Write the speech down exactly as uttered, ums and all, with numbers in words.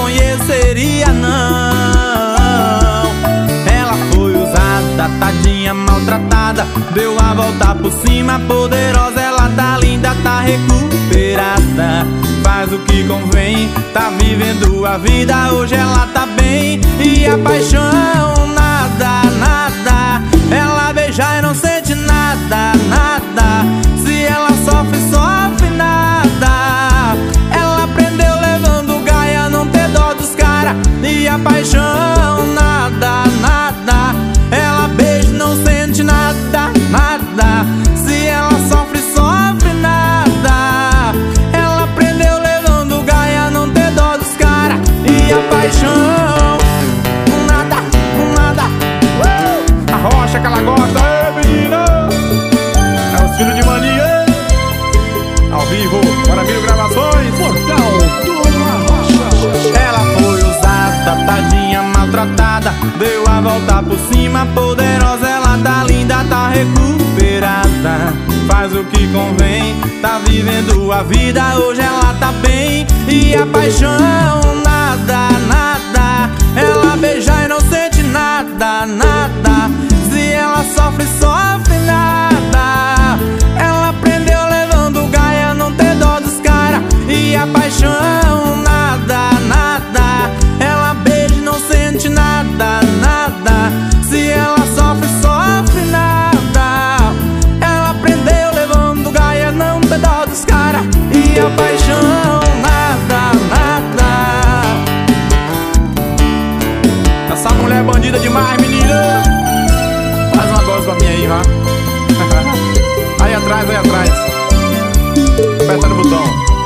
conheceria não. Ela foi usada, tadinha, maltratada, deu a volta por cima, poderosa. Ela tá linda, tá recuperada, faz o que convém, tá vivendo a vida, hoje ela tá bem. E a paixão, nada, nada, ela beija e não sente nada, nada. Se ela sofre, sofre nada. Ela aprendeu levando gaia, não ter dó dos cara. E a paixão, nada, nada, ela beija e não sente nada, nada. Se ela sofre, sofre nada. Ela aprendeu levando gaia, não ter dó dos cara. E a paixão, nada, nada. uh! A rocha que ela gosta, ei menina, é os filhos de mania, ao vivo, para mil gravações. Portal do Arrocha. Ela foi usada, tadinha, maltratada, deu a volta por cima, poderosa. Ela tá linda, tá recuperada, faz o que convém, tá vivendo a vida, hoje ela tá bem. E a paixão, nada, nada, ela beija e não sente nada, nada. Se ela sofre, sofre nada. Ela aprendeu levando gaia, não ter dó dos cara. E a paixão, nada, nada, ela beija e não sente nada, nada. Se ela sofre, sofre nada. Ela aprendeu levando gaia, não ter dó dos cara. E a paixão, nada, nada. Essa mulher é bandida demais, menina. Faz uma dose pra mim aí, vá. Aí atrás, aí atrás. Aperta no botão.